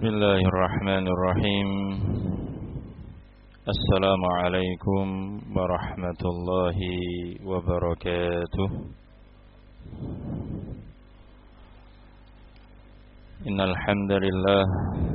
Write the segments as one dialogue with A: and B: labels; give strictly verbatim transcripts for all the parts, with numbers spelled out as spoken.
A: Bismillahirrahmanirrahim. Assalamualaikum warahmatullahi wabarakatuh. Innal hamdalillah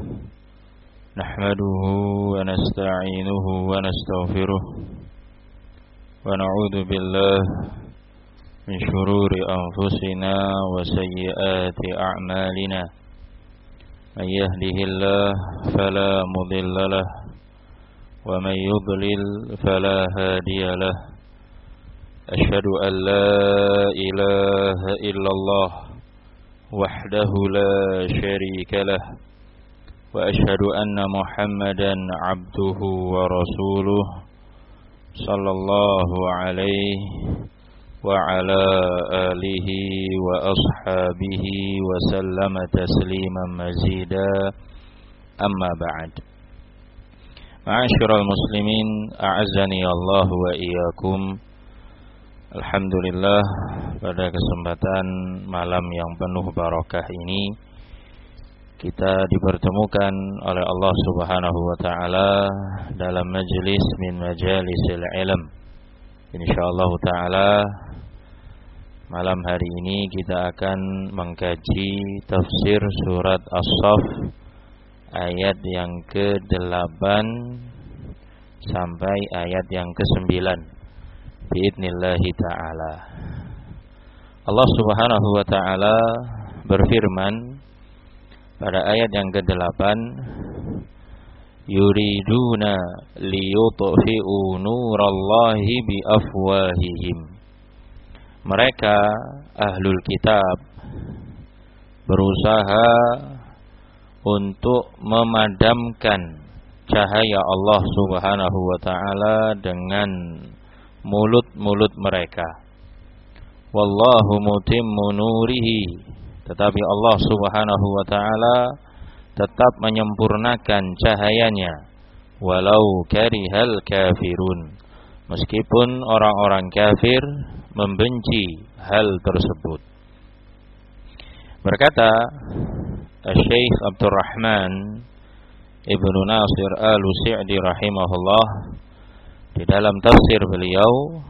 A: nahmaduhu wa nasta'inuhu wa nastaghfiruh wa na'udzu billahi min shururi anfusina wa sayyiati a'malina. من يهده الله فلا مضل له ومن يضلل فلا هادي له أشهد أن لا إله إلا الله وحده لا شريك له وأشهد أن محمدا عبده ورسوله صلى الله عليه وعلى آله وأصحابه وسلم تسليما مزيدا أما بعد. Ma'asyiral muslimin, a'azzani Allah wa iyyakum. Alhamdulillah, pada kesempatan malam yang penuh barakah ini kita dipertemukan oleh Allah Subhanahu wa taala dalam majelis min majalisil ilm. Insyaallah taala malam hari ini kita akan mengkaji tafsir surat As-Saff ayat yang ke-delapan sampai ayat yang ke-sembilan biidznillah taala. Allah Subhanahu wa taala berfirman pada ayat yang ke-delapan, yuriduna liyutfi'u nurallahi biafwahihim. Mereka ahlul kitab berusaha untuk memadamkan cahaya Allah Subhanahu wa taala dengan mulut-mulut mereka. Wallahu mutimmu nurihi, tetapi Allah Subhanahu wa taala tetap menyempurnakan cahayanya walau karihal kafirun, meskipun orang-orang kafir membenci hal tersebut. Berkata Syekh Abdurrahman Ibnu Nasir Al-Sa'di rahimahullah di dalam tafsir beliau,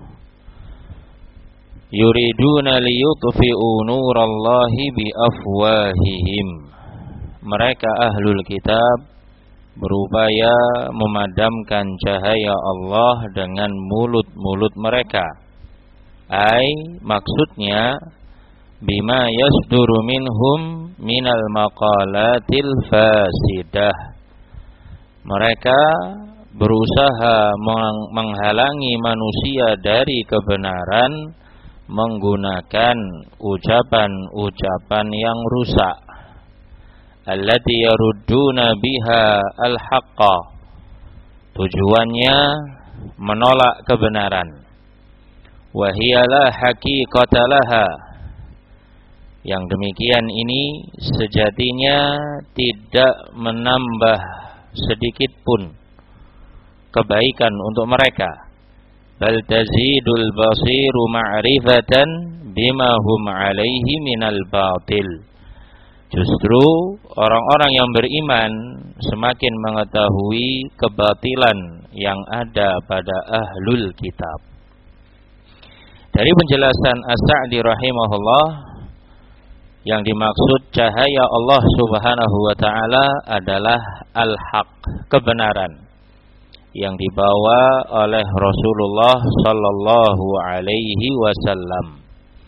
A: yuriduna liyutfi'u nurallahi biafwahihim. Mereka ahlul kitab berupaya memadamkan cahaya Allah dengan mulut-mulut mereka. Ai maksudnya bima yasduru minhum minal maqalatil fasidah. Mereka berusaha menghalangi manusia dari kebenaran menggunakan ucapan-ucapan yang rusak. Allati yarudduna biha al-haqqa. Tujuannya menolak kebenaran. Wa hiya la haqiqata laha. Yang demikian ini sejatinya tidak menambah sedikit pun kebaikan untuk mereka. Bal tazidul basiru ma'rifatan bima hum alaihi minal batil. Justru orang-orang yang beriman semakin mengetahui kebatilan yang ada pada ahlul kitab. Dari penjelasan As-Sa'di rahimahullah, yang dimaksud cahaya Allah Subhanahu wa taala adalah al-haq, kebenaran yang dibawa oleh Rasulullah sallallahu alaihi wasallam.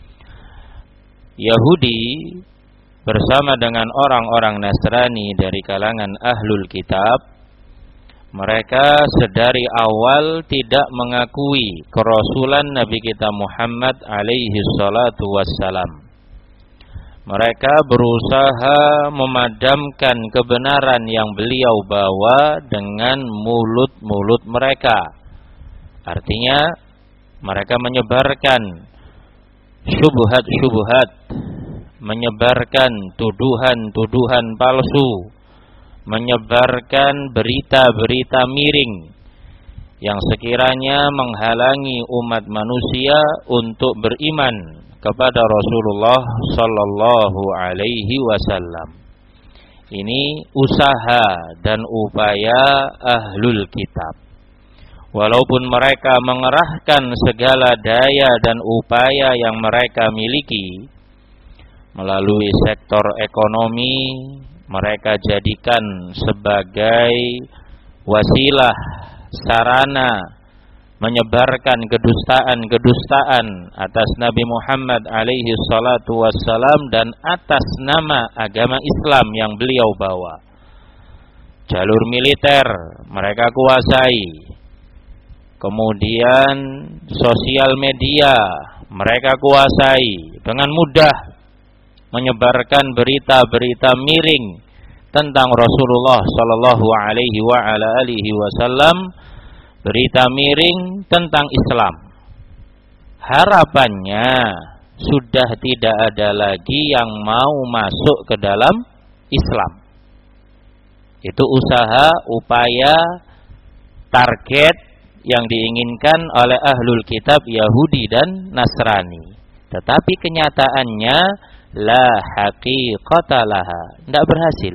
A: Yahudi bersama dengan orang-orang Nasrani dari kalangan ahlul kitab, mereka sedari awal tidak mengakui kerasulan Nabi kita Muhammad alaihi salatu wassalam. Mereka berusaha memadamkan kebenaran yang beliau bawa dengan mulut-mulut mereka. Artinya mereka menyebarkan syubhat-syubhat, menyebarkan tuduhan-tuduhan palsu, menyebarkan berita-berita miring yang sekiranya menghalangi umat manusia untuk beriman kepada Rasulullah sallallahu alaihi wasallam. Ini usaha dan upaya ahlul kitab. Walaupun mereka mengerahkan segala daya dan upaya yang mereka miliki melalui sektor ekonomi, mereka jadikan sebagai wasilah, sarana menyebarkan kedustaan-kedustaan atas Nabi Muhammad alaihi salatu wassalam dan atas nama agama Islam yang beliau bawa. Jalur militer mereka kuasai. Kemudian sosial media mereka kuasai, dengan mudah menyebarkan berita-berita miring tentang Rasulullah sallallahu alaihi wa ala alihi wasallam, berita miring tentang Islam. Harapannya sudah tidak ada lagi yang mau masuk ke dalam Islam. Itu usaha, upaya, target yang diinginkan oleh ahlul kitab Yahudi dan Nasrani. Tetapi kenyataannya la haqiqata laha, tidak berhasil.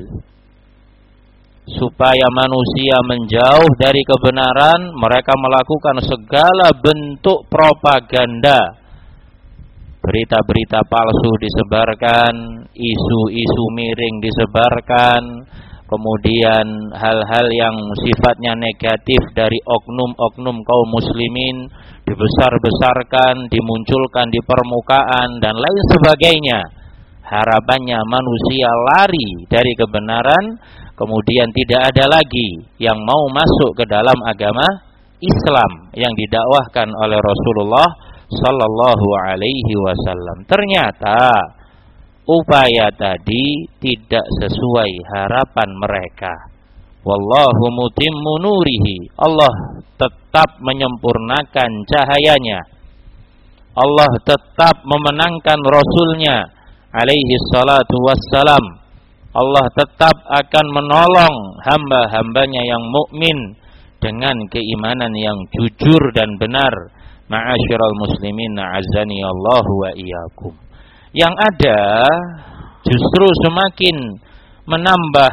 A: Supaya manusia menjauh dari kebenaran, mereka melakukan segala bentuk propaganda. Berita-berita palsu disebarkan, isu-isu miring disebarkan, kemudian hal-hal yang sifatnya negatif dari oknum-oknum kaum muslimin dibesar-besarkan, dimunculkan di permukaan dan lain sebagainya. Harapannya manusia lari dari kebenaran, kemudian tidak ada lagi yang mau masuk ke dalam agama Islam yang didakwahkan oleh Rasulullah sallallahu alaihi wasallam. Ternyata upaya tadi tidak sesuai harapan mereka. Wallahu mutimmu nurihi. Allah tetap menyempurnakan cahayanya. Allah tetap memenangkan Rasulnya alaihi salatu wassalam. Allah tetap akan menolong hamba-hambanya yang mukmin dengan keimanan yang jujur dan benar. Ma'asyiral muslimin, a'azzani Allah wa iyyakum. Yang ada justru semakin menambah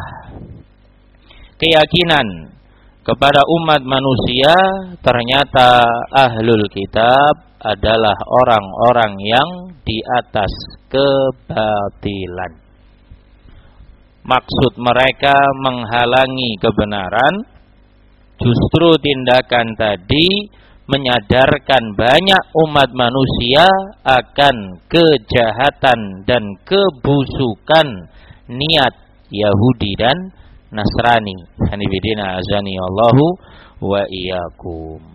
A: keyakinan kepada umat manusia, ternyata ahlul kitab adalah orang-orang yang di atas kebatilan. Maksud mereka menghalangi kebenaran. Justru tindakan tadi menyadarkan banyak umat manusia akan kejahatan dan kebusukan niat Yahudi dan Nasrani. Hanifidina azani Allahu wa iyyakum.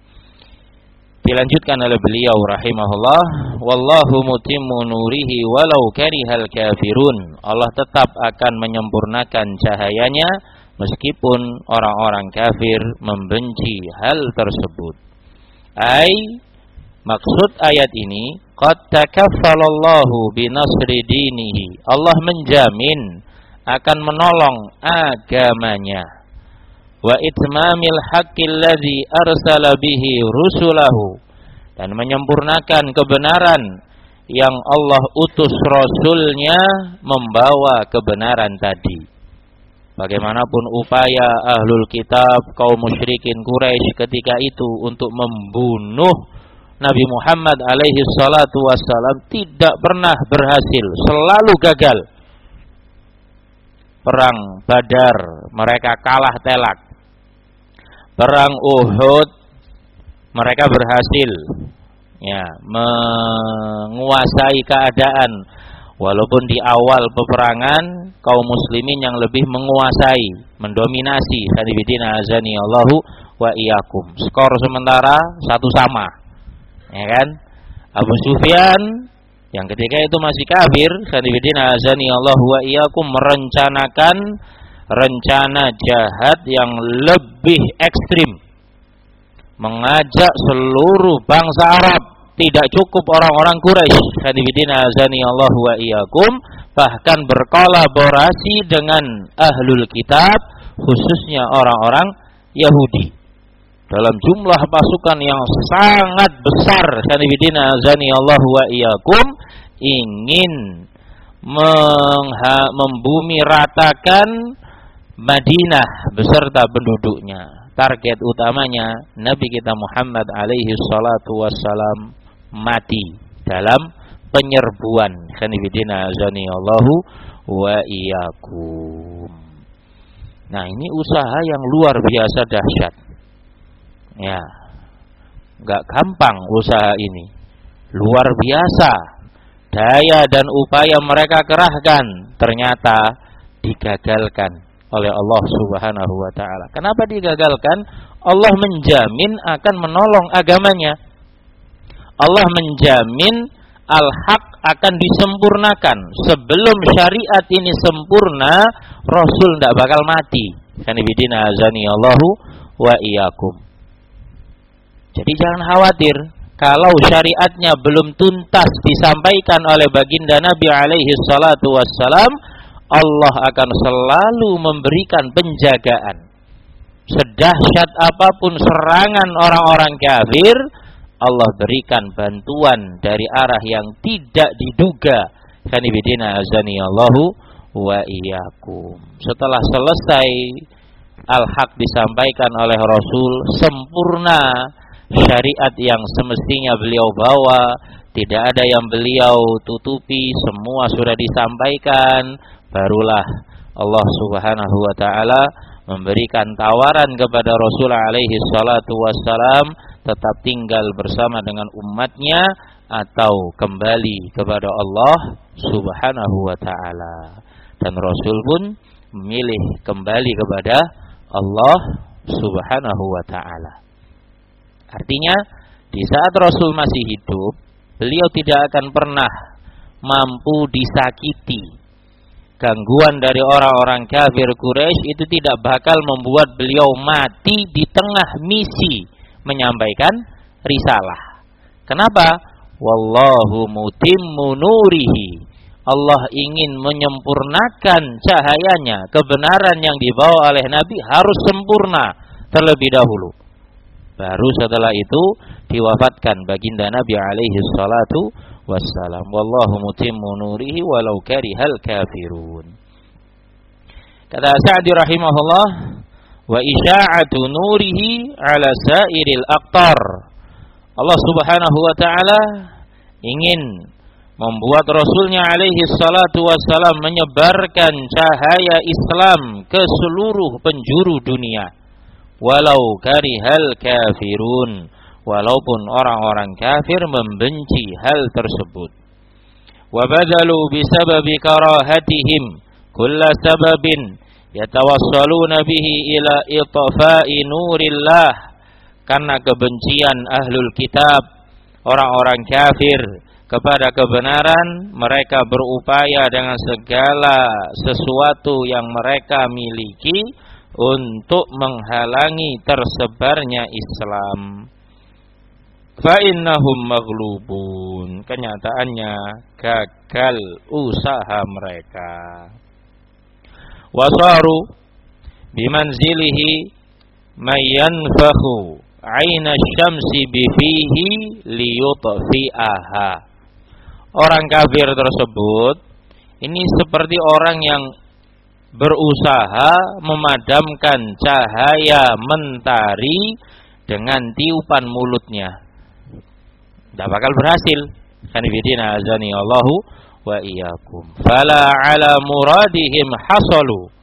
A: Dilanjutkan oleh beliau rahimahullah, wallahu mutimmu nurihi walau karihal kafirun. Allah tetap akan menyempurnakan cahayanya meskipun orang-orang kafir membenci hal tersebut. Ai maksud ayat ini, qad takaffalallahu binasri dinihi. Allah menjamin akan menolong agamanya. Wa itmamil haqqil ladzi arsala bihi rusulahu, dan menyempurnakan kebenaran yang Allah utus Rasulnya membawa kebenaran tadi. Bagaimanapun upaya ahlul kitab, kaum musyrikin Quraisy ketika itu untuk membunuh Nabi Muhammad alaihi salatu wassalam tidak pernah berhasil, selalu gagal. Perang Badar mereka kalah telak. Perang Uhud mereka berhasil ya menguasai keadaan, walaupun di awal peperangan kaum muslimin yang lebih menguasai, mendominasi. Sanibidina azani Allahu wa iyyakum. Skor sementara satu sama, ya kan? Abu Sufyan yang ketika itu masih kafir, sanibidina azani Allahu wa iyyakum, merencanakan rencana jahat yang lebih ekstrim, mengajak seluruh bangsa Arab, tidak cukup orang-orang Quraisy, hadibidina azani Allah wa iyyakum, bahkan berkolaborasi dengan ahlul kitab, khususnya orang-orang Yahudi, dalam jumlah pasukan yang sangat besar, hadibidina azani Allah wa iyyakum, ingin mengha- membumi ratakan Madinah beserta penduduknya. Target utamanya Nabi kita Muhammad alaihi salatu wassalam mati dalam penyerbuan. Khanifidina azani Allahu wa iyyakum. Nah, ini usaha yang luar biasa dahsyat. Ya. Enggak gampang usaha ini. Luar biasa. Daya dan upaya mereka kerahkan ternyata digagalkan oleh Allah Subhanahu wa taala. Kenapa digagalkan? Allah menjamin akan menolong agamanya. Allah menjamin al-haq akan disempurnakan. Sebelum syariat ini sempurna, Rasul tidak bakal mati. Kanibidina azani Allahu wa iyyakum. Jadi jangan khawatir kalau syariatnya belum tuntas disampaikan oleh baginda Nabi alaihi salatu wassalam, Allah akan selalu memberikan penjagaan. Sedahsyat apapun serangan orang-orang kafir, Allah berikan bantuan dari arah yang tidak diduga. Kanibidina azani Allahu wa iyyakum. Setelah selesai al-haq disampaikan oleh Rasul, sempurna syariat yang semestinya beliau bawa, tidak ada yang beliau tutupi, semua sudah disampaikan. Barulah Allah Subhanahu wa taala memberikan tawaran kepada Rasul alaihi salatu wassalam tetap tinggal bersama dengan umatnya atau kembali kepada Allah Subhanahu wa taala. Dan Rasul pun memilih kembali kepada Allah Subhanahu wa taala. Artinya, di saat Rasul masih hidup, beliau tidak akan pernah mampu disakiti. Gangguan dari orang-orang kafir Quraisy itu tidak bakal membuat beliau mati di tengah misi menyampaikan risalah. Kenapa? Wallahu mutimmu nurihi. Allah ingin menyempurnakan cahayanya. Kebenaran yang dibawa oleh Nabi harus sempurna terlebih dahulu. Baru setelah itu diwafatkan baginda Nabi alaihi salatu wassalam. Wallahu mutimmu nurihi walau karihal kafirun. Kata Sa'di rahimahullah, wa isya'atu nurihi ala sairil aqtar. Allah Subhanahu wa taala ingin membuat Rasulnya alaihi salatu wassalam menyebarkan cahaya Islam ke seluruh penjuru dunia. Walau karihal kafirun, walaupun orang-orang kafir membenci hal tersebut. Wa badalu bisababi karahatihim kulla sababin yatawassaluna bihi ila itfa'i nurillah. Karena kebencian ahlul kitab, orang-orang kafir kepada kebenaran, mereka berupaya dengan segala sesuatu yang mereka miliki untuk menghalangi tersebarnya Islam. Fa innahum maghlubun. Kenyataannya gagal usaha mereka. Wasaru bimanzilihi mayanfahu aina syamsi bifihi liyutfi'aha. Orang kafir tersebut ini seperti orang yang berusaha memadamkan cahaya mentari dengan tiupan mulutnya. Tidak bakal berhasil. Kanibidina azani Allahu wa iyyakum. Fala ala muradihim hasalu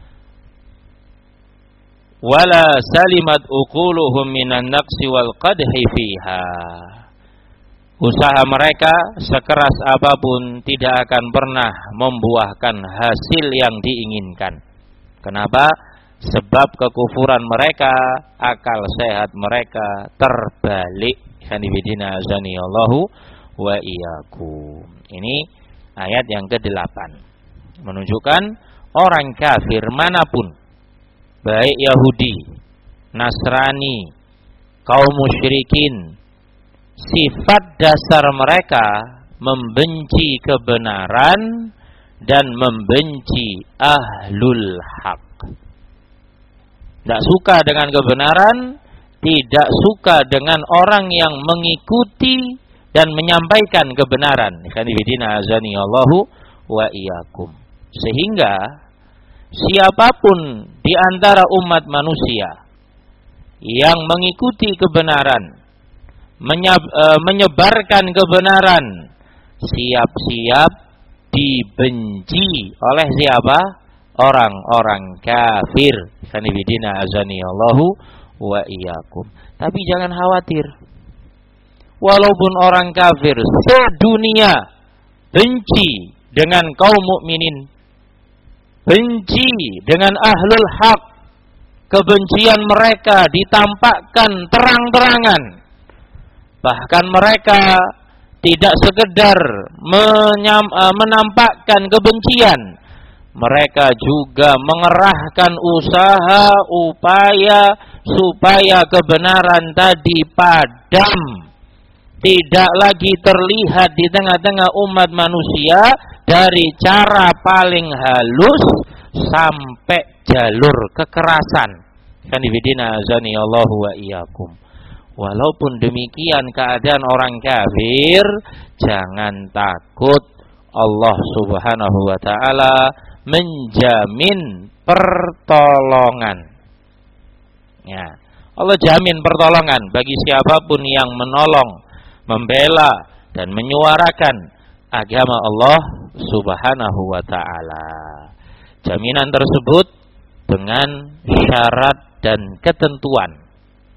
A: wala salimat uquluhum minan naqsi wal qadhi fiha. Usaha mereka sekeras apapun tidak akan pernah membuahkan hasil yang diinginkan. Kenapa? Sebab kekufuran mereka, akal sehat mereka terbalik. Kanibidina azani Allahu wa iyyakum. Ini ayat yang kedelapan. Menunjukkan orang kafir manapun, baik Yahudi, Nasrani, kaum musyrikin, sifat dasar mereka membenci kebenaran dan membenci ahlul haq. Tidak suka dengan kebenaran, tidak suka dengan orang yang mengikuti dan menyampaikan kebenaran. Kanibidina azani Allahu wa iyyakum. Sehingga siapapun di antara umat manusia yang mengikuti kebenaran, menyebarkan kebenaran, siap-siap dibenci oleh siapa? Orang-orang kafir. Sanibidina azani Allahu wa iyyakum. Tapi jangan khawatir. Walaupun orang kafir sedunia benci dengan kaum mukminin, benci dengan ahlul haq, kebencian mereka ditampakkan terang-terangan. Bahkan mereka tidak sekedar menyam, menampakkan kebencian, mereka juga mengerahkan usaha upaya supaya kebenaran tadi padam, tidak lagi terlihat di tengah-tengah umat manusia, dari cara paling halus sampai jalur kekerasan. Kanibidina azani Allahu wa iyyakum. Walaupun demikian keadaan orang kafir, jangan takut, Allah Subhanahu wa taala menjamin pertolongan. Ya, Allah jamin pertolongan bagi siapapun yang menolong, membela dan menyuarakan agama Allah Subhanahu wa taala. Jaminan tersebut dengan syarat dan ketentuan.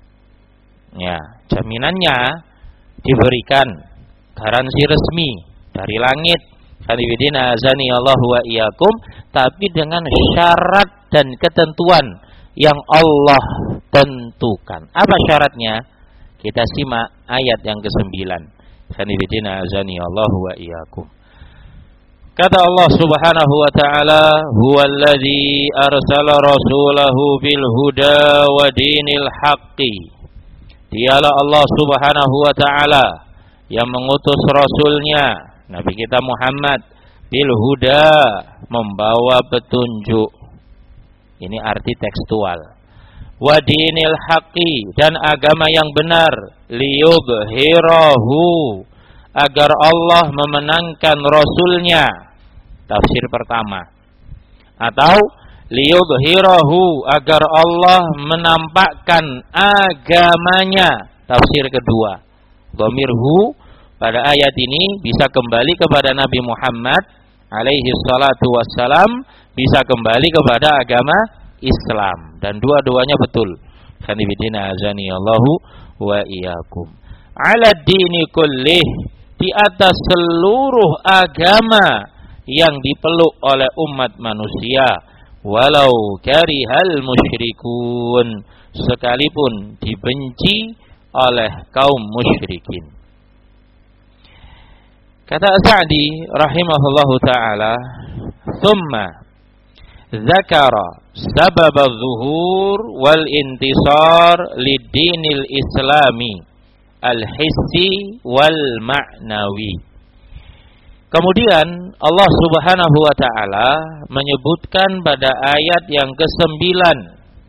A: Ya, jaminannya diberikan garansi resmi dari langit. Kanibidina azani Allahu wa iyyakum, tapi dengan syarat dan ketentuan yang Allah tentukan. Apa syaratnya? Kita simak ayat yang kesembilan. Kanibidina azani Allahu wa iyyakum. Kata Allah Subhanahu wa taala, "Huwallazi arsala rasulahu bil huda wa dinil haqqi." Dialah Allah Subhanahu wa taala yang mengutus rasulnya Nabi kita Muhammad bil huda, membawa petunjuk. Ini arti tekstual. Wa dinil haqqi, dan agama yang benar, liyudhhirahu, agar Allah memenangkan rasulnya. Tafsir pertama. Atau liyudhhirahu, agar Allah menampakkan agamanya. Tafsir kedua. Dhamirhu pada ayat ini bisa kembali kepada Nabi Muhammad alaihi salatu wassalam, bisa kembali kepada agama Islam, dan dua-duanya betul. Kanibidina azani Allahu wa iyyakum. Ala dini kullih, di atas seluruh agama yang dipeluk oleh umat manusia, walau karihal musyrikun, sekalipun dibenci oleh kaum musyrikin. Kata Sa'di rahimahullahu ta'ala, thumma dzakara sabab az-zuhur wal intisar lid-dinil islami al-hissi wal ma'nawi. Kemudian Allah Subhanahu wa taala menyebutkan pada ayat yang kesembilan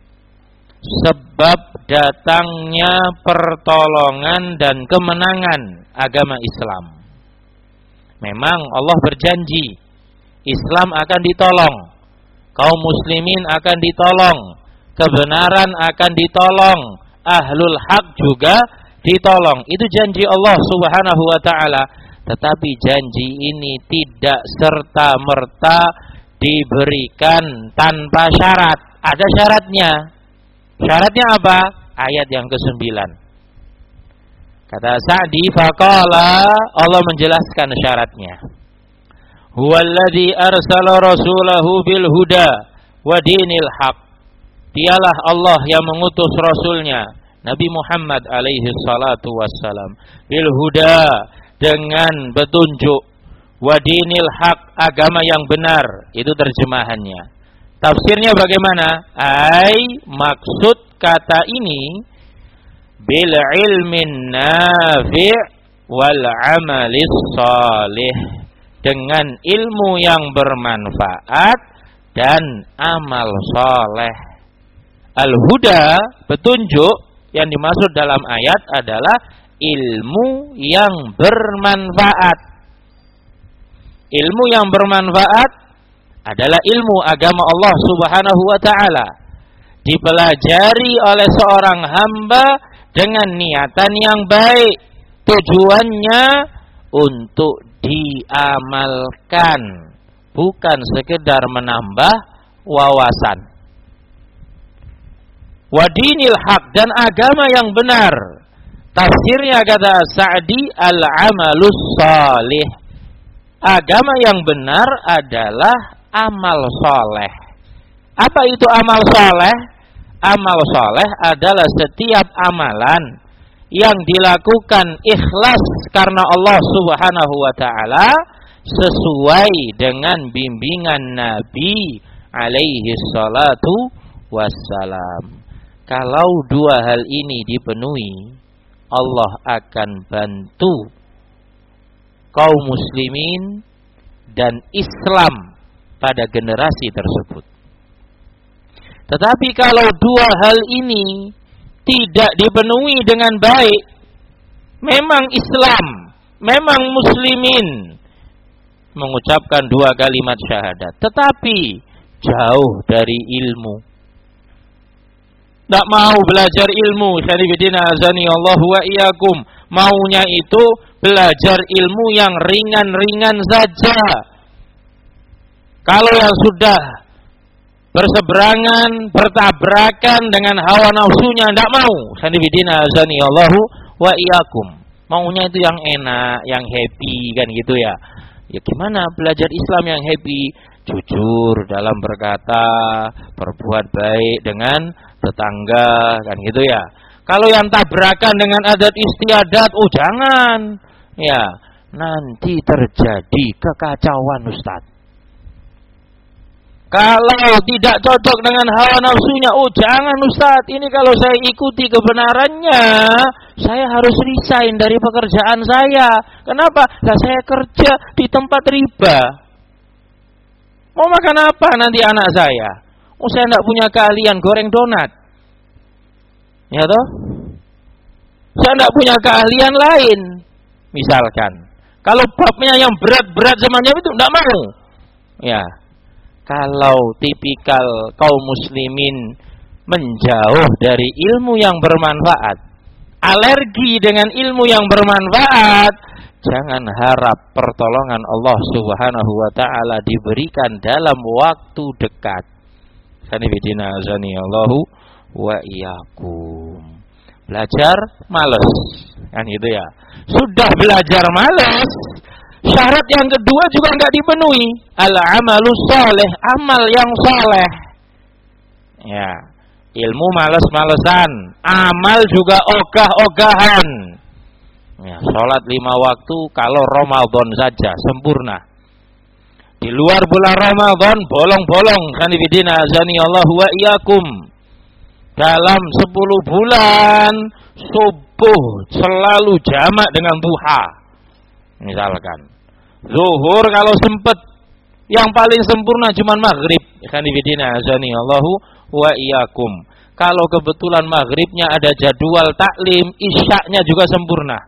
A: sebab datangnya pertolongan dan kemenangan agama Islam. Memang Allah berjanji Islam akan ditolong, kaum muslimin akan ditolong, kebenaran akan ditolong, ahlul haq juga ditolong. Itu janji Allah Subhanahu wa taala. Tetapi janji ini tidak serta-merta diberikan tanpa syarat. Ada syaratnya. Syaratnya apa? Ayat yang kesembilan. Kata Sa'di, faqala, Allah menjelaskan syaratnya. Huwallazi arsala rasulahu bil huda wa dinil haq. Dialah Allah yang mengutus rasulnya Nabi Muhammad alaihi salatu wassalam bil huda, dengan petunjuk, wa dinil haq, agama yang benar. Itu terjemahannya. Tafsirnya bagaimana? Ai, maksud kata ini bil ilmin nafi' wal amalis salih, dengan ilmu yang bermanfaat dan amal soleh. Al-huda, petunjuk, yang dimaksud dalam ayat adalah ilmu yang bermanfaat. Ilmu yang bermanfaat adalah ilmu agama Allah Subhanahu wa taala. Dipelajari oleh seorang hamba dengan niatan yang baik. Tujuannya untuk diamalkan, bukan sekedar menambah wawasan. Wa dinil haq, dan agama yang benar. Tafsirnya kata Sa'di, al-amalus salih. Agama yang benar adalah amal soleh. Apa itu amal soleh? Amal soleh adalah setiap amalan yang dilakukan ikhlas karena Allah Subhanahu wa ta'ala, sesuai dengan bimbingan Nabi alaihi salatu wassalam. Kalau dua hal ini dipenuhi, Allah akan bantu kaum muslimin dan Islam pada generasi tersebut. Tetapi kalau dua hal ini tidak dipenuhi dengan baik, memang Islam, memang muslimin mengucapkan dua kalimat syahadat, tetapi jauh dari ilmu, tidak mau belajar ilmu. Syarifidina azani Allah wa iyyakum. Maunya itu belajar ilmu yang ringan-ringan saja. Kalau yang sudah berseberangan, bertabrakan dengan hawa nafsunya, tidak mau. Syarifidina azani Allah wa iyyakum. Maunya itu yang enak, yang happy, kan gitu ya. Ya gimana belajar Islam yang happy? Jujur dalam berkata, berbuat baik dengan tetangga, kan gitu ya. Kalau yang tabrakan dengan adat istiadat, oh jangan. Ya, nanti terjadi kekacauan Ustaz. Kalau tidak cocok dengan hawa nafsunya, oh jangan Ustaz. Ini kalau saya ikuti kebenarannya, saya harus resign dari pekerjaan saya. Kenapa? Nah, saya kerja di tempat riba. Mau makan apa nanti anak saya? Oh saya tidak punya keahlian goreng donat. Ya toh? Saya tidak punya keahlian lain. Misalkan. Kalau babnya yang berat-berat semacam itu tidak mau. Ya. Kalau tipikal kaum muslimin menjauh dari ilmu yang bermanfaat, alergi dengan ilmu yang bermanfaat, jangan harap pertolongan Allah Subhanahu wa ta'ala diberikan dalam waktu dekat. Sanibidina azani Allahu wa iyyakum. Belajar malas, kan gitu ya. Sudah belajar malas, syarat yang kedua juga enggak dipenuhi. Al-amalus saleh, amal yang saleh. Ya, ilmu malas-malesan, amal juga ogah-ogahan. Ya, sholat lima waktu kalau Ramadan saja sempurna. Di luar bulan Ramadan bolong-bolong. Sanibidina azani Allah wa iyyakum. Dalam sepuluh bulan subuh selalu jamak dengan duha. Misalkan zuhur kalau sempat, yang paling sempurna cuma maghrib. Sanibidina azani Allah wa iyyakum. Kalau kebetulan maghribnya ada jadwal taklim, isyaknya juga sempurna.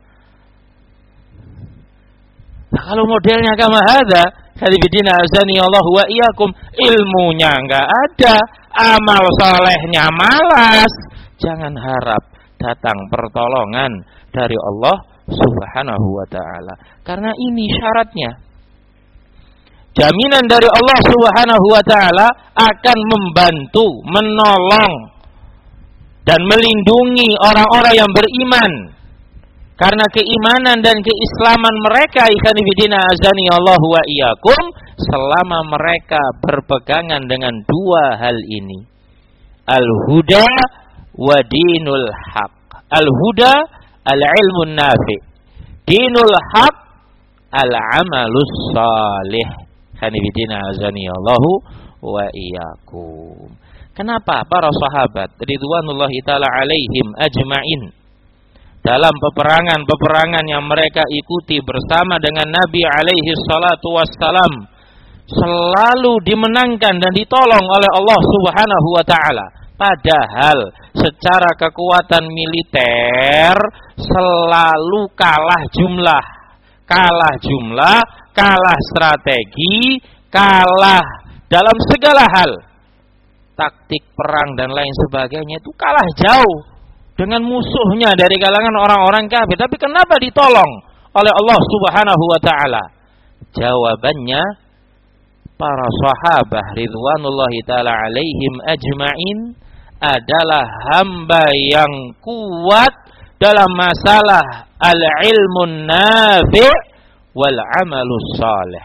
A: Nah, kalau modelnya kama hadza, hadibidina azani Allah wa iyyakum, ilmunya enggak ada, amal salehnya malas, jangan harap datang pertolongan dari Allah Subhanahu wa taala. Karena ini syaratnya. Jaminan dari Allah Subhanahu wa taala akan membantu, menolong dan melindungi orang-orang yang beriman. Karena keimanan dan keislaman mereka, ikhwanifidina azani Allah wa iyyakum, selama mereka berpegangan dengan dua hal ini. Al-huda wa dinul haq. Al-huda al-ilmun nafi. Dinul haq al-amalus salih. Ikhwanifidina azani Allah wa iyyakum. Kenapa para sahabat ridwanullahi ta'ala alaihim ajma'in dalam peperangan-peperangan yang mereka ikuti bersama dengan Nabi alaihi salatu wassalam selalu dimenangkan dan ditolong oleh Allah Subhanahu wa ta'ala. Padahal secara kekuatan militer selalu kalah jumlah. Kalah jumlah, kalah strategi, kalah dalam segala hal. Taktik perang dan lain sebagainya itu kalah jauh dengan musuhnya dari kalangan orang-orang kafir. Tapi kenapa ditolong oleh Allah Subhanahu wa taala? Jawabannya, para sahabat ridwanullahi taala alaihim ajmain adalah hamba yang kuat dalam masalah al-ilmun nafi' wal amalus salih.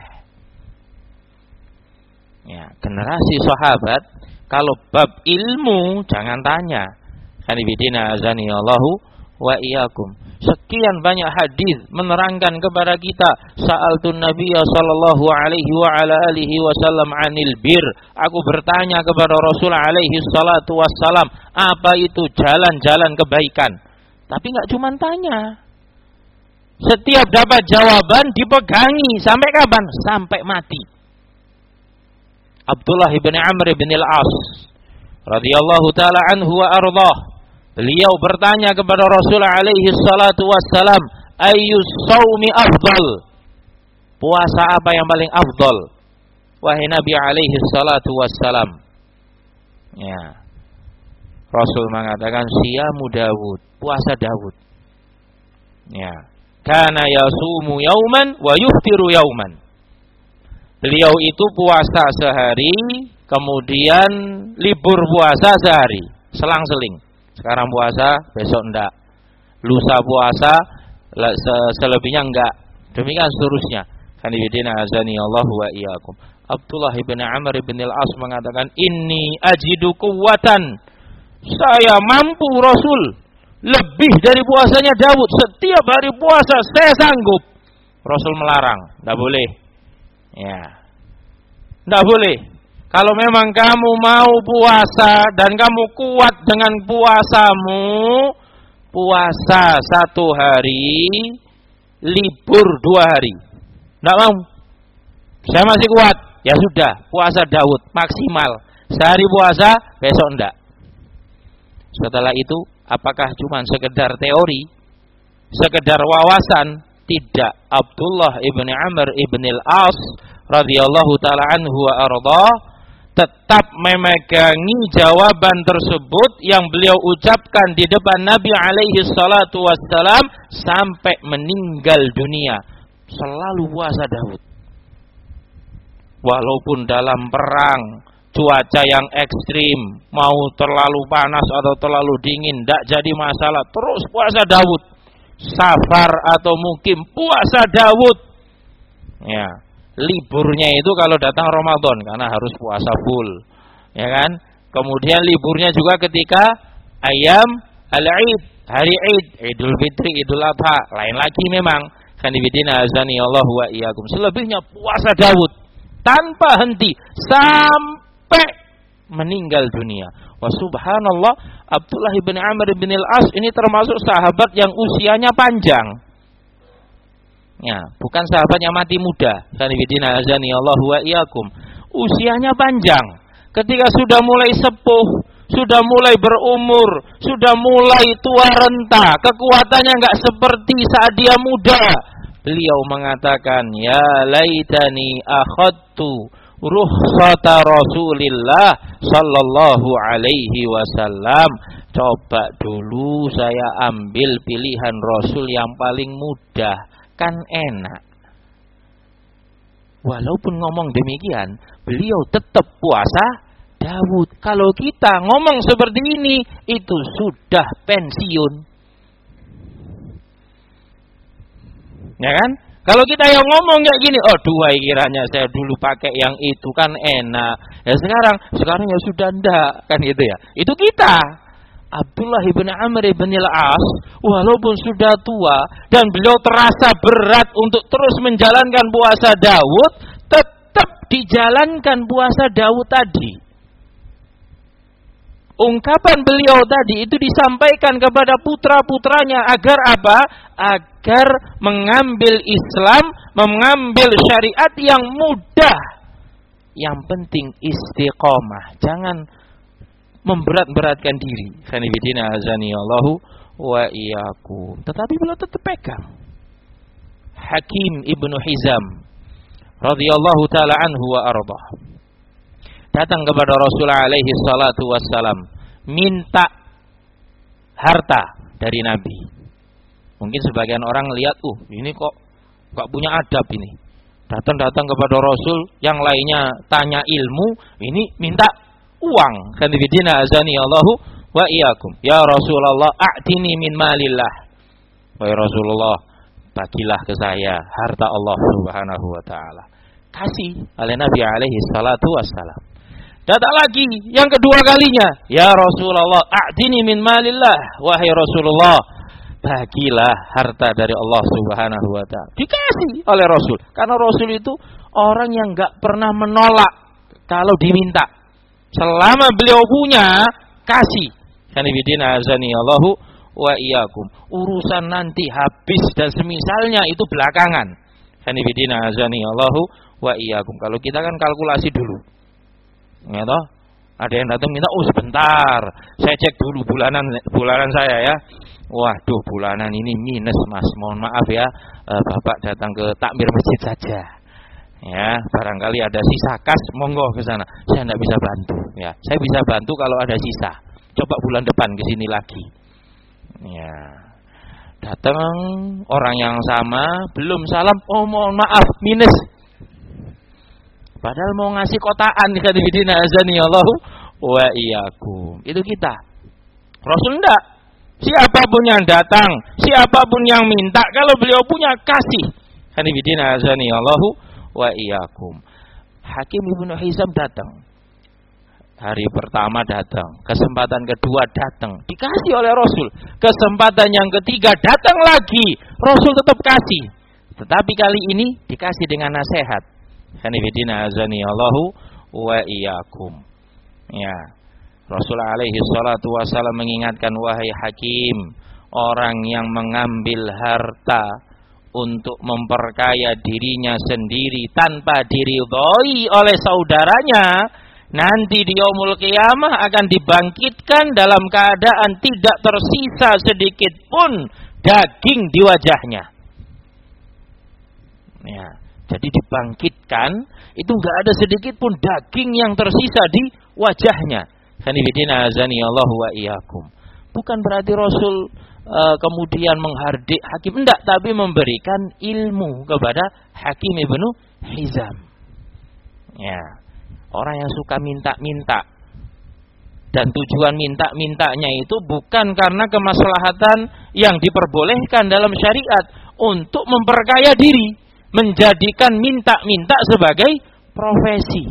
A: Ya, generasi sahabat kalau bab ilmu jangan tanya. Hanifidina azani Allahu wa iyyakum. Sekian banyak hadis menerangkan kepada kita, sa'altun nabiyya sallallahu alaihi wa ala alihi wasallam 'anil bir. Aku bertanya kepada Rasul alaihi salatu wassalam, apa itu jalan-jalan kebaikan? Tapi enggak cuma tanya. Setiap dapat jawaban dipegangi sampai kapan? Sampai mati. Abdullah bin Amr bin al-As radhiyallahu taala anhu wa ardhah, beliau bertanya kepada Rasul alaihi salatu wassalam, ayyus shaumi afdal? Puasa apa yang paling afdal? Wahai Nabi alaihi salatu wassalam. Ya. Rasul mengatakan siyamu Dawud, puasa Dawud. Ya. Kana yasumu yauman wa yuftiru yauman. Beliau itu puasa sehari, kemudian libur puasa sehari, selang-seling. Sekarang puasa, besok enggak. Lusa puasa, selebihnya enggak. Demikian seterusnya. Hanifidina azani Allah wa iyyakum. Abdullah bin Amr bin al-As mengatakan, inni ajidu quwwatan. Saya mampu Rasul lebih dari puasanya Daud. Setiap hari puasa saya sanggup. Rasul melarang, enggak boleh. Ya. Enggak boleh. Kalau memang kamu mau puasa dan kamu kuat dengan puasamu, puasa satu hari, libur dua hari. Enggak mau. Saya masih kuat. Ya sudah, puasa Daud maksimal. Sehari puasa, besok enggak. Setelah itu, apakah cuma sekedar teori? Sekedar wawasan? Tidak. Abdullah ibn Amr ibn al-As radhiyallahu taala anhu wa ardhah tetap memegangi jawaban tersebut yang beliau ucapkan di depan Nabi alaihi salatu wassalam sampai meninggal dunia. Selalu puasa Daud. Walaupun dalam perang, cuaca yang ekstrim, mau terlalu panas atau terlalu dingin, tidak jadi masalah. Terus puasa Daud. Safar atau mukim, puasa Daud. Ya, liburnya itu kalau datang Ramadan karena harus puasa full. Ya kan? Kemudian liburnya juga ketika ayam al-Id, hari Id, Idul Fitri, Idul Adha, lain lagi memang. Hanifidina azani Allah wa iyyakum. Selebihnya puasa Daud tanpa henti sampai meninggal dunia. Wa subhanallah, Abdullah bin Amr bin al-As ini termasuk sahabat yang usianya panjang. Ya, bukan sahabat yang mati muda. Sanibidina azani Allah wa iyyakum. Usianya panjang. Ketika sudah mulai sepuh, sudah mulai berumur, sudah mulai tua renta, kekuatannya enggak seperti saat dia muda. Beliau mengatakan, ya laitani akhadtu rukhsata Rasulillah sallallahu alaihi wasallam. Coba dulu saya ambil pilihan Rasul yang paling mudah, kan enak. Walaupun ngomong demikian, beliau tetap puasa Daud. Kalau kita ngomong seperti ini, itu sudah pensiun. Ya kan? Kalau kita yang ngomong kayak gini, oh duhai kiranya saya dulu pakai yang itu kan enak. Ya sekarang, sekarang ya sudah ndak, kan gitu ya. Itu kita. Abdullah bin Amr bin al-As, walaupun sudah tua dan beliau terasa berat untuk terus menjalankan puasa Daud, tetap dijalankan puasa Daud tadi. Ungkapan beliau tadi itu disampaikan kepada putra-putranya agar apa? Agar mengambil Islam, mengambil syariat yang mudah. Yang penting istiqomah, jangan memberat-beratkan diri. Khanifidina azani Allahu wa iyyakum. Tetapi beliau tetap pegang. Hakim ibnu Hizam radhiyallahu taala anhu wa arda, datang kepada Rasulullah alaihi salatu wassalam, minta harta dari Nabi. Mungkin sebagian orang lihat, uh ini kok gak punya adab ini. Datang-datang kepada Rasul, yang lainnya tanya ilmu, ini minta uang. Kanibidina azani Allahu wa iyyakum. Ya Rasulullah, a'tini min malillah. Wahai Rasulullah, bagilah ke saya harta Allah Subhanahu wa taala. Kasih oleh Nabi alaihi salatu wassalam. Datang lagi yang kedua kalinya, ya Rasulullah, a'tini min malillah. Wahai Rasulullah, bagilah harta dari Allah Subhanahu wa taala. Dikasih oleh Rasul. Karena Rasul itu orang yang enggak pernah menolak kalau diminta. Selama beliau punya, kasih. Kanibidina azani Allahu wa iyyakum. Urusan nanti habis dan semisalnya itu belakangan. Kanibidina azani Allahu wa iyyakum. Kalau kita kan kalkulasi dulu. Ya toh? Ada yang datang minta, oh sebentar, saya cek dulu bulanan bulanan saya ya. Waduh, bulanan ini minus mas, mohon maaf ya, e, bapak datang ke takmir masjid saja. Ya, barangkali ada sisa kas, monggo ke sana. Saya tidak bisa bantu. Ya, saya bisa bantu kalau ada sisa. Coba bulan depan ke sini lagi. Ya, datang orang yang sama, belum salam, oh mohon maaf, minus. Padahal mau ngasih kotaan di kadidina azani Allahu wa iyyakum. Itu kita. Rasul enggak. Siapapun yang datang, siapapun yang minta, kalau beliau punya kasih. Kadidina azani Allahu wa iyyakum. Hakim Ibnu Hizam datang. Hari pertama datang, kesempatan kedua datang, dikasih oleh Rasul. Kesempatan yang ketiga datang lagi, Rasul tetap kasih. Tetapi kali ini dikasih dengan nasihat. Kanibidina azani Allahu wa iyyakum. Ya. Rasul alaihi salatu wasallam mengingatkan, wahai hakim, orang yang mengambil harta untuk memperkaya dirinya sendiri tanpa diridhoi oleh saudaranya, nanti di yaumul qiyamah akan dibangkitkan dalam keadaan tidak tersisa sedikit pun daging di wajahnya. Ya. Jadi dibangkitkan, itu enggak ada sedikit pun daging yang tersisa di wajahnya. Kanibidina azani Allahu wa iyyakum. Bukan berarti Rasul uh, kemudian menghardik hakim, enggak, tapi memberikan ilmu kepada Hakim Ibnu Hizam. Ya. Orang yang suka minta-minta. Dan tujuan minta-mintanya itu bukan karena kemaslahatan yang diperbolehkan dalam syariat untuk memperkaya diri. Menjadikan minta-minta sebagai profesi.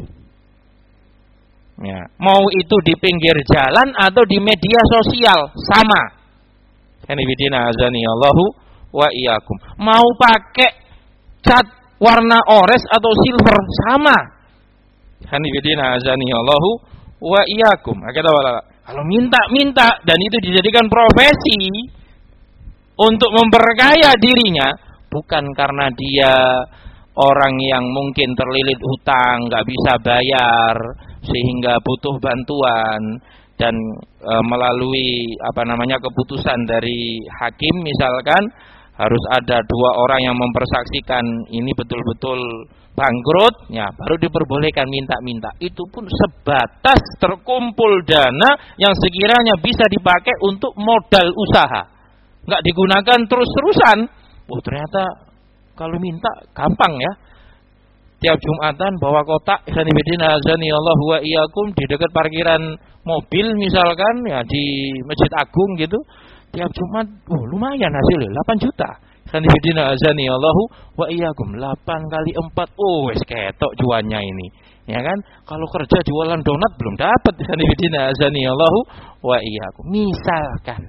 A: Ya. Mau itu di pinggir jalan atau di media sosial, sama. Kanibidina azani Allahu wa iyyakum. Mau pakai cat warna ores atau silver, sama. Kanibidina azani Allahu wa iyyakum. Kalau minta-minta dan itu dijadikan profesi untuk memperkaya dirinya, bukan karena dia orang yang mungkin terlilit hutang, nggak bisa bayar, sehingga butuh bantuan dan e, melalui apa namanya keputusan dari hakim misalkan harus ada dua orang yang mempersaksikan ini betul-betul bangkrut, ya baru diperbolehkan minta-minta. Itu pun sebatas terkumpul dana yang sekiranya bisa dipakai untuk modal usaha, nggak digunakan terus-terusan. Oh ternyata kalau minta gampang ya. Tiap Jumatan bawa kotak Kanibidina azani Allahu wa iyyakum di dekat parkiran mobil misalkan ya di Masjid Agung gitu. Tiap Jumat, oh lumayan hasilnya delapan juta. Kanibidina azani Allahu wa iyyakum. delapan kali empat, oh wes ketok juannya ini. Ya kan? Kalau kerja jualan donat belum dapat Kanibidina azani Allahu wa iyyakum. Misalkan.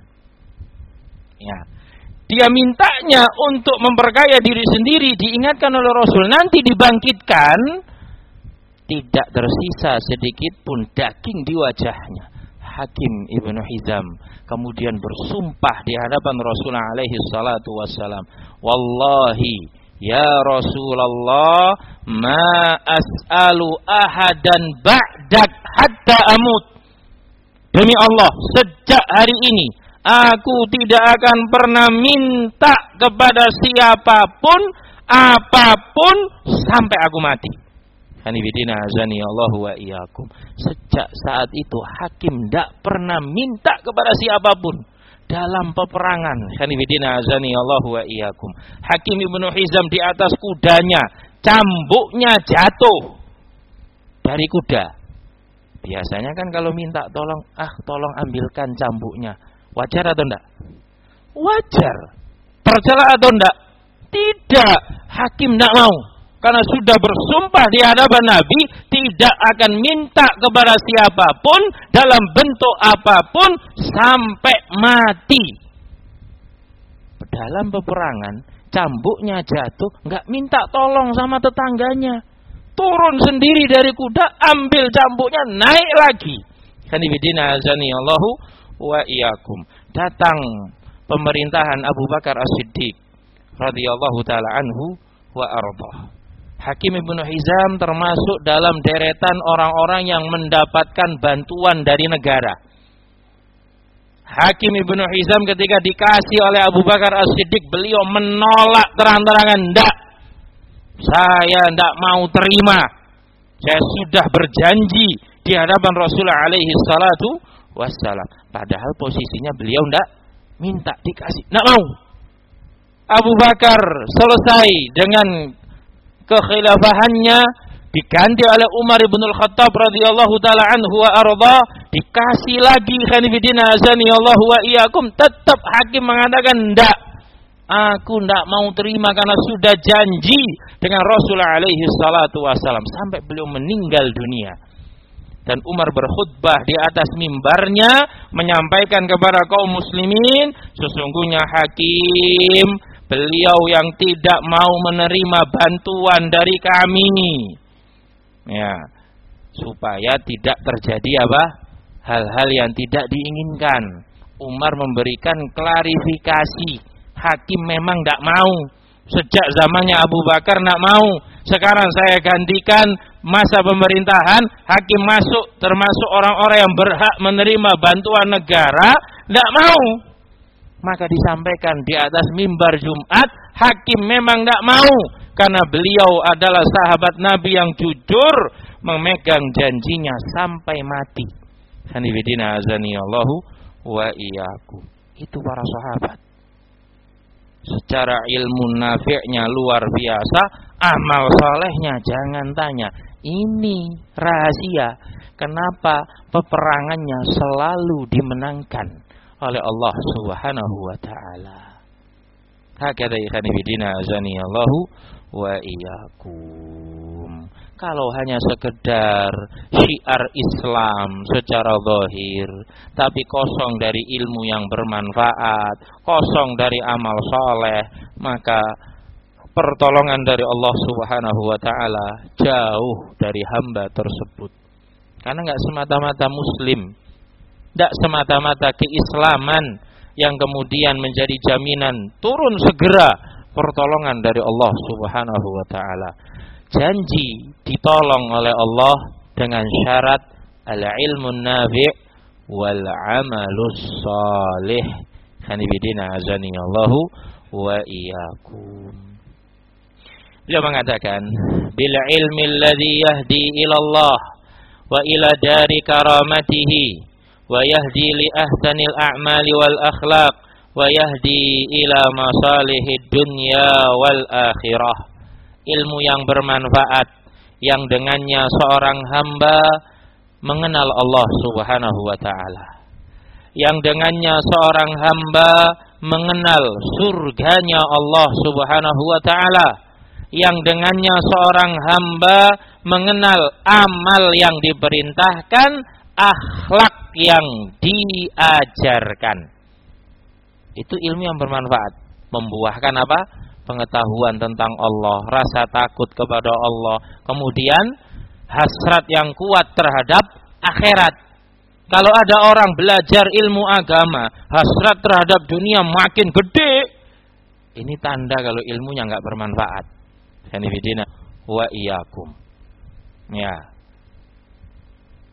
A: Ya. Dia mintanya untuk memperkaya diri sendiri, diingatkan oleh Rasul, nanti dibangkitkan, tidak tersisa sedikit pun daging di wajahnya. Hakim Ibnu Hizam kemudian bersumpah di hadapan Rasulullah alaihi salatu wassalam, wallahi ya Rasulullah, ma as'alu ahadan ba'dak hatta amut. Demi Allah, sejak hari ini aku tidak akan pernah minta kepada siapapun apapun sampai aku mati. Hanifidina azani Allahu wa iyyakum. Sejak saat itu hakim tidak pernah minta kepada siapapun dalam peperangan. Hanifidina azani Allahu wa iyyakum. Hakim Ibnu Hizam di atas kudanya, cambuknya jatuh dari kuda. Biasanya kan kalau minta tolong, ah tolong ambilkan cambuknya. Wajar atau enggak? Wajar. Tercela atau enggak? Tidak. Hakim enggak mau. Karena sudah bersumpah di hadapan Nabi, tidak akan minta kepada siapapun dalam bentuk apapun sampai mati. Dalam peperangan, cambuknya jatuh, enggak minta tolong sama tetangganya. Turun sendiri dari kuda, ambil cambuknya, naik lagi. Hanifidina azani Allahu wa iyyakum. Datang pemerintahan Abu Bakar As-Siddiq radhiyallahu taala anhu wa ardhah. Hakim Ibnu Hizam termasuk dalam deretan orang-orang yang mendapatkan bantuan dari negara. Hakim Ibnu Hizam ketika dikasih oleh Abu Bakar As-Siddiq, beliau menolak terang-terangan, enggak. Saya tidak mau terima. Saya sudah berjanji di hadapan Rasulullah alaihi salatu wassalam. Padahal posisinya beliau tidak minta dikasih, tidak mau. Abu Bakar selesai dengan kekhilafahannya, diganti oleh Umar ibn al-Khattab radhiyallahu taala anhu wa arda, dikasih lagi khanifidina azani Allahu wa iyyakum, tetap hakim mengatakan enggak. Aku tidak mau terima karena sudah janji dengan Rasulullah alaihi salatu wasallam sampai beliau meninggal dunia. Dan Umar berkhutbah di atas mimbarnya menyampaikan kepada kaum muslimin, sesungguhnya hakim beliau yang tidak mau menerima bantuan dari kami. Ya, supaya tidak terjadi apa? Hal-hal yang tidak diinginkan. Umar memberikan klarifikasi. Hakim memang tidak mau. Sejak zamannya Abu Bakar tidak mau. Sekarang saya gantikan masa pemerintahan, hakim masuk termasuk orang-orang yang berhak menerima bantuan negara, tidak mau. Maka disampaikan di atas mimbar Jumat, hakim memang tidak mau. Karena beliau adalah sahabat Nabi yang jujur, memegang janjinya sampai mati. Hanifidina azani Allahu wa iyyakum. Itu para sahabat. Secara ilmu nafi'nya luar biasa, amal solehnya jangan tanya. Ini rahasia kenapa peperangannya selalu dimenangkan oleh Allah Subhanahu wa taala. Hakadha ikhwani fillah azani Allahu wa iyyakum. Kalau hanya sekedar syiar Islam secara zahir, tapi kosong dari ilmu yang bermanfaat, kosong dari amal soleh, maka pertolongan dari Allah Subhanahu wa taala jauh dari hamba tersebut. Karena enggak semata-mata muslim, enggak semata-mata keislaman yang kemudian menjadi jaminan turun segera pertolongan dari Allah Subhanahu wa taala. Janji ditolong oleh Allah dengan syarat al-ilmun nafi' wal amalus salih. Hanifidina azani Allahu wa iyyakum. Beliau mengatakan, bil ilmi alladhi yahdi ila Allah wa ila dari karamatihi wa yahdi li ahsanil a'mali wal akhlaq wa yahdi ila masalihid dunya wal akhirah. Ilmu yang bermanfaat, yang dengannya seorang hamba mengenal Allah Subhanahu wa taala, yang dengannya seorang hamba mengenal surganya Allah Subhanahu wa taala, yang dengannya seorang hamba mengenal amal yang diperintahkan, akhlak yang diajarkan. Itu ilmu yang bermanfaat, membuahkan apa? Pengetahuan tentang Allah, rasa takut kepada Allah, kemudian hasrat yang kuat terhadap akhirat. Kalau ada orang belajar ilmu agama, hasrat terhadap dunia makin gede, ini tanda kalau ilmunya enggak bermanfaat. Hanifidina wa iyyakum. Ya.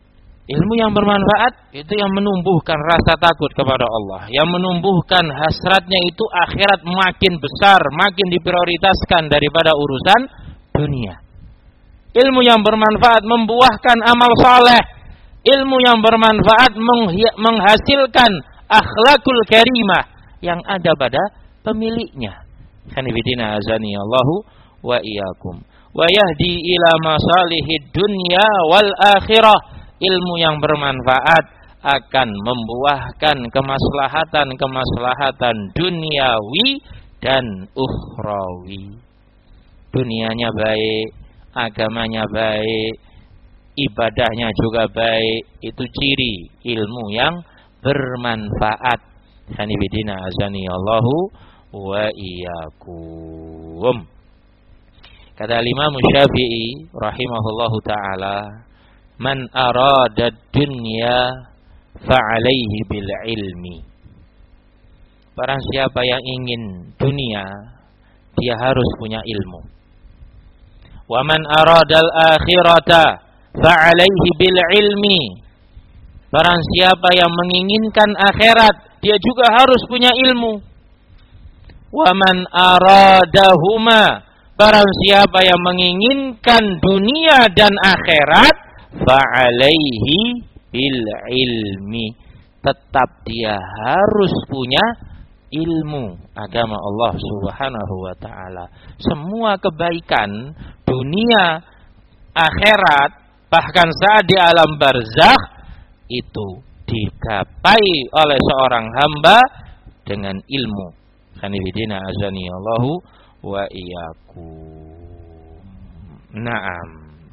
A: Ilmu yang bermanfaat itu yang menumbuhkan rasa takut kepada Allah, yang menumbuhkan hasratnya itu akhirat makin besar, makin diprioritaskan daripada urusan dunia. Ilmu yang bermanfaat membuahkan amal saleh. Ilmu yang bermanfaat menghasilkan akhlakul karimah yang ada pada pemiliknya. Khanifidina azani Allahu wa iyyakum. Wa yahdi ila masalihid dunya wal akhirah. Ilmu yang bermanfaat akan membuahkan kemaslahatan-kemaslahatan duniawi dan ukhrawi. Dunianya baik, agamanya baik, ibadahnya juga baik. Itu ciri ilmu yang bermanfaat. Hanifidina azani Allahu wa iyyakum. Kata Imam Syafi'i rahimahullahu ta'ala, man arada dunya fa'alaihi bil ilmi. Barang siapa yang ingin dunia, dia harus punya ilmu. Wa man aradal akhirata fa'alaihi bil ilmi. Barang siapa yang menginginkan akhirat, dia juga harus punya ilmu. Wa man aradahuma. Barang siapa yang menginginkan dunia dan akhirat, fa'alaihi bil ilmi. Tetap dia harus punya ilmu agama Allah Subhanahu wa ta'ala. Semua kebaikan dunia, akhirat, bahkan saat di alam barzakh itu digapai oleh seorang hamba dengan ilmu. Khanifidina azani Allahu wa iyyakum. Naam.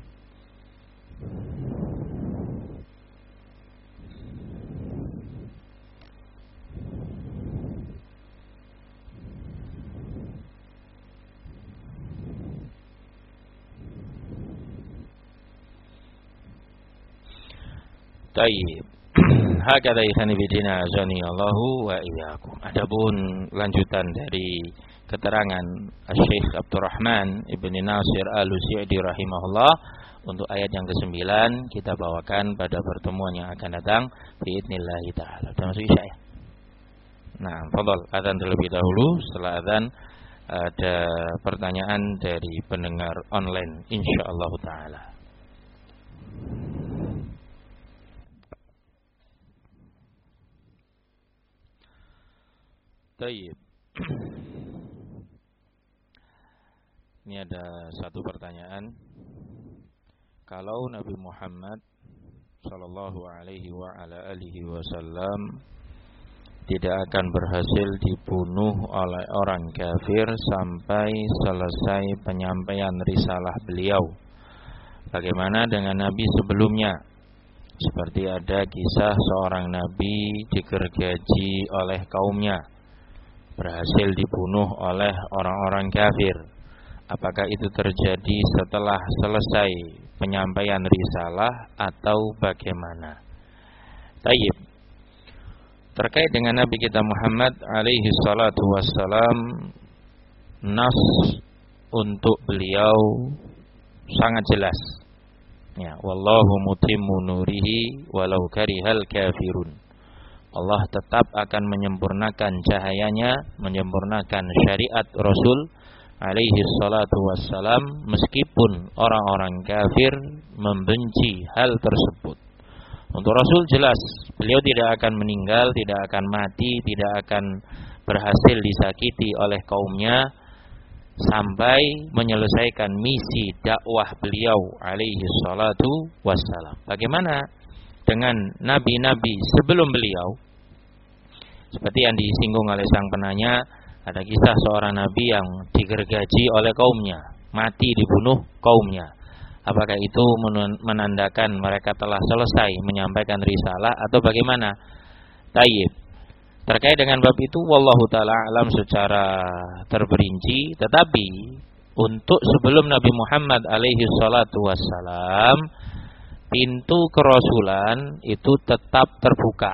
A: Tayyib. Hakadha ikhani bidina azani Allahu wa iyyakum. Adapun lanjutan dari keterangan Syekh Abdurrahman Ibni Nasir Al-Sa'di rahimahullah untuk ayat yang kesembilan kita bawakan pada pertemuan yang akan datang biidznillah taala. Termasuk Isya ya. Nah, fadhal adzan terlebih dahulu, setelah adzan ada pertanyaan dari pendengar online insyaallah taala. Tayyib. Ini ada satu pertanyaan. Kalau Nabi Muhammad sallallahu alaihi wa ala alihi wasallam tidak akan berhasil dibunuh oleh orang kafir sampai selesai penyampaian risalah beliau, bagaimana dengan nabi sebelumnya? Seperti ada kisah seorang nabi digergaji oleh kaumnya, berhasil dibunuh oleh orang-orang kafir. Apakah itu terjadi setelah selesai penyampaian risalah atau bagaimana? Tayyib. Terkait dengan Nabi kita Muhammad alaihi salatu wassalam, nas untuk beliau sangat jelas. Ya, wallahu mutimmu nurihi walau karihal kafirun. Allah tetap akan menyempurnakan cahayanya, menyempurnakan syariat Rasul alaihi salatu wassalam meskipun orang-orang kafir membenci hal tersebut. Untuk Rasul jelas, beliau tidak akan meninggal, tidak akan mati, tidak akan berhasil disakiti oleh kaumnya sampai menyelesaikan misi dakwah beliau alaihi salatu wassalam. Bagaimana dengan nabi-nabi sebelum beliau? Seperti yang disinggung oleh sang penanya, ada kisah seorang nabi yang digergaji oleh kaumnya, mati dibunuh kaumnya. Apakah itu menandakan mereka telah selesai menyampaikan risalah atau bagaimana? Tayyib. Terkait dengan bab itu wallahu taala alam secara terperinci, tetapi untuk sebelum Nabi Muhammad alaihi salatu wassalam, pintu kerasulan itu tetap terbuka.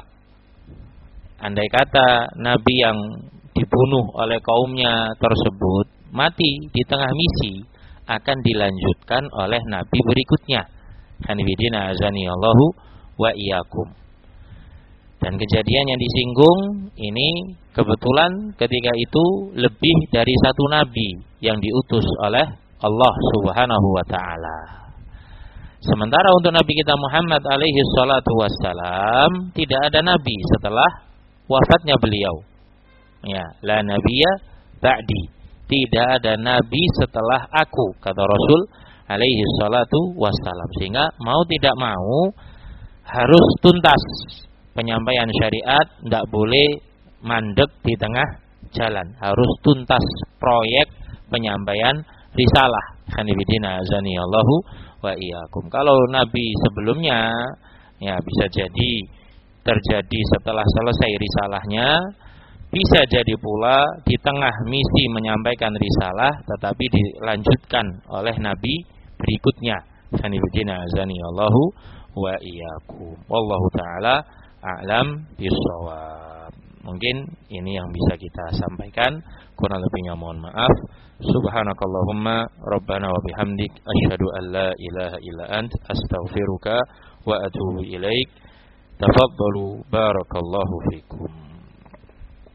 A: Andai kata nabi yang dibunuh oleh kaumnya tersebut mati di tengah misi, akan dilanjutkan oleh nabi berikutnya. Hanifidina azani Allahu wa iyyakum. Dan kejadian yang disinggung ini kebetulan ketika itu lebih dari satu nabi yang diutus oleh Allah Subhanahu wa taala. Sementara untuk Nabi kita Muhammad alaihi salatu wassalam tidak ada nabi setelah wafatnya beliau. Ya, la nabiyya ba'di. Tidak ada nabi setelah aku, kata Rasul alaihi salatu wassalam. Sehingga mau tidak mau harus tuntas penyampaian syariat, tidak boleh mandek di tengah jalan. Harus tuntas proyek penyampaian risalah. Khanibidina azani Allahu wa iyyakum. Kalau nabi sebelumnya ya bisa jadi terjadi setelah selesai risalahnya, bisa jadi pula di tengah misi menyampaikan risalah tetapi dilanjutkan oleh nabi berikutnya. Khanibidina azani Allahu wa iyyakum. Wallahu taala a'lam bishawab. Mungkin ini yang bisa kita sampaikan. Kurang lebihnya mohon maaf. Subhanakallahumma rabbana wa bihamdik asyhadu an la ilaha illa ant astaghfiruka wa atubu ilaik. Tafaddalu barakallahu fikum.